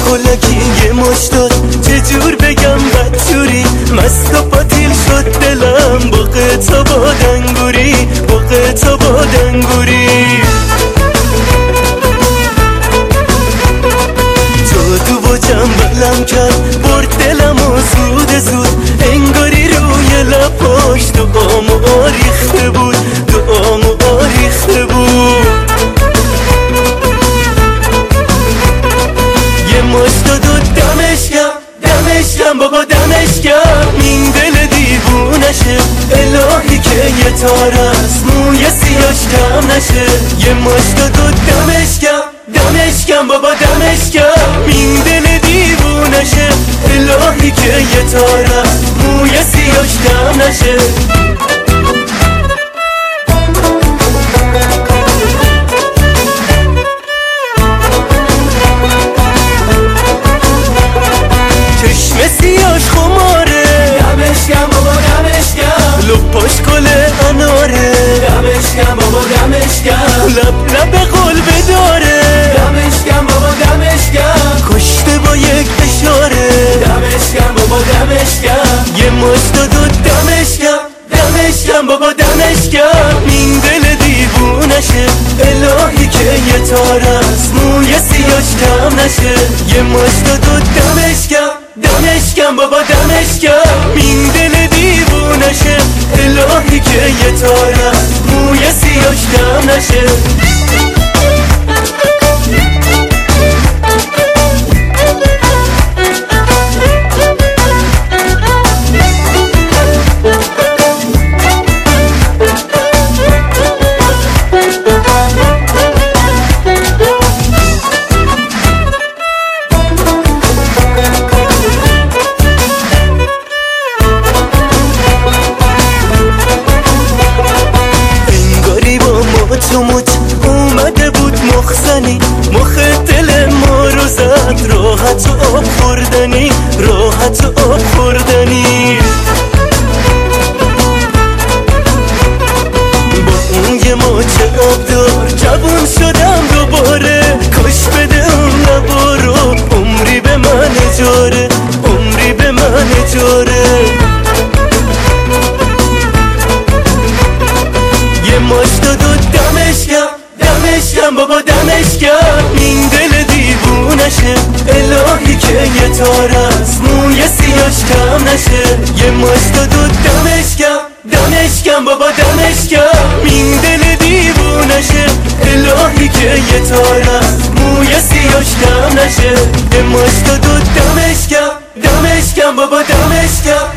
هولکی یه مش داد، چجور بگم بدجوری مست و پاتیل شد دلم. باغ تو بادنگوری، باغ تو بادنگوری. جادو و جنبلم کرد، برد دلم و زود زود، انگاری روی لباش دعامو آریخته بود، دعامو آریخته بود. یه مش داد و دمش کم بابا دمش کم. این دل دیوونشه، الهی که یه تار از موی سیاش کم نشه. یه مش داد و دمش کم بابا دمش کم. این دل دیوونشه، الهی که یه تار از موی سیاش کم نشه. سیاش خماره، دمش کم بابا دمش کم. لپاش گل اناره، دمش کم بابا دمش کم. لب قلب داره، دمش کم بابا دمش کم. کشته با یک اشاره، دمش کم بابا دمش کم. یه مش داد و دمش کم بابا دمش کم. این دل دیوونشه، الهی که یه تار از موی سیاش کم نشه. یه مش داد و دمش کم بابا دمش کم. این دل دیوونشه، الهی که یه تار از موی سیاش کم نشه. تو مچ اومده بود مخزنی، مخ دل ما رو زد. راحت و آب خوردنی، راحت و آب خوردنی. با اون یه مچ آبدار جوون شدم دوباره. کاش بده اون لبا رو، عمری به من اجاره، عمری به من اجاره. یه ماش داد و دمش کم بابا دمش کم. این دل دیوونشه، الهی که یه تار از موی سیاش کم نشه. یه ماش داد و دمش کم بابا دمش کم. این دل دیوونشه، الهی که یه تار از موی سیاش کم نشه. یه ماش داد و دمش کم بابا دمش کم.